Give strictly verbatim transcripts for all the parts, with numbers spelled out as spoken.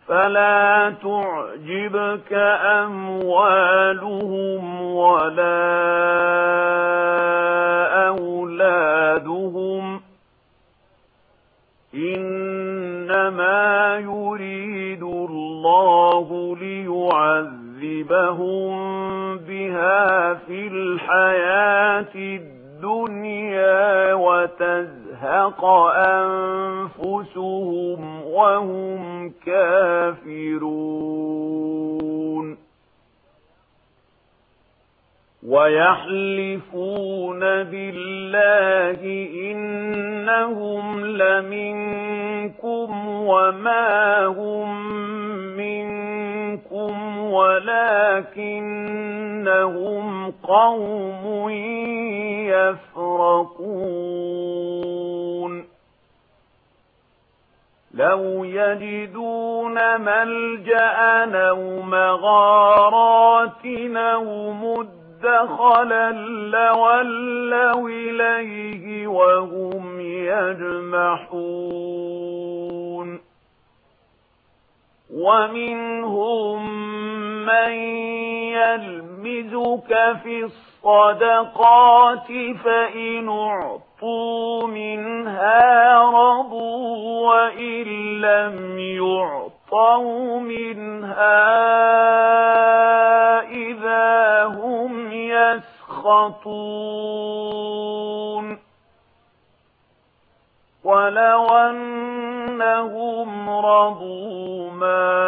فلا تعجبك أموالهم ولا أولادهم إنما يريد الله ليعذبهم بها في الحياة الدنيا وتزهق أنفسهم وهم كافرون ويحلفون بالله إنهم لمنكم وما هم منكم ولكنهم قوم يفرقون لو يجدون ملجأ أو مغارات أو مدخلا لولوا إليه وهم يجمحون ومنهم من يلمزك في الصدقات فإن أعطوا منها رضوا وإن لم يعطوا منها إذا هم يسخطون ولو أنهم رضوا ما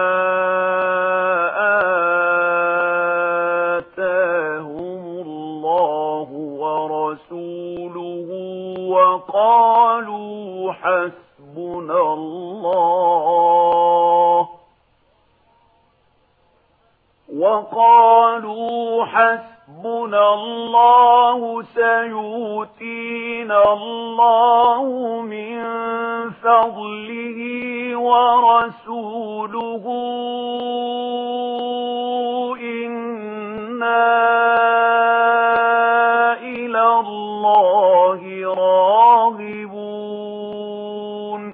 آتاهم الله ورسوله وقالوا حسبنا الله وقالوا حسبنا الله سيؤتينا الله من فضله ورسوله إنا إلى الله راغبون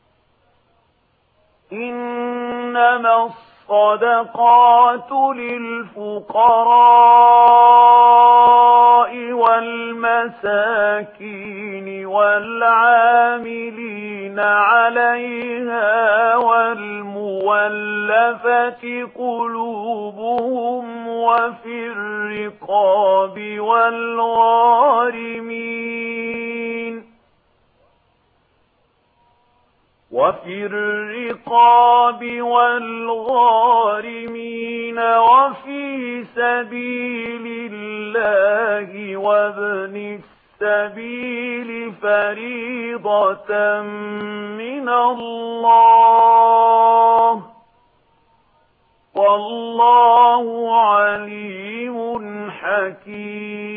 إنما الصدقات للفقراء والمساكين والعاملين عليها والمولفة قلوبهم وفي الرقاب والغارمين وفي الرقاب والغارمين وفي سبيل الله وابن السبيل فريضة من الله والله عليم حكيم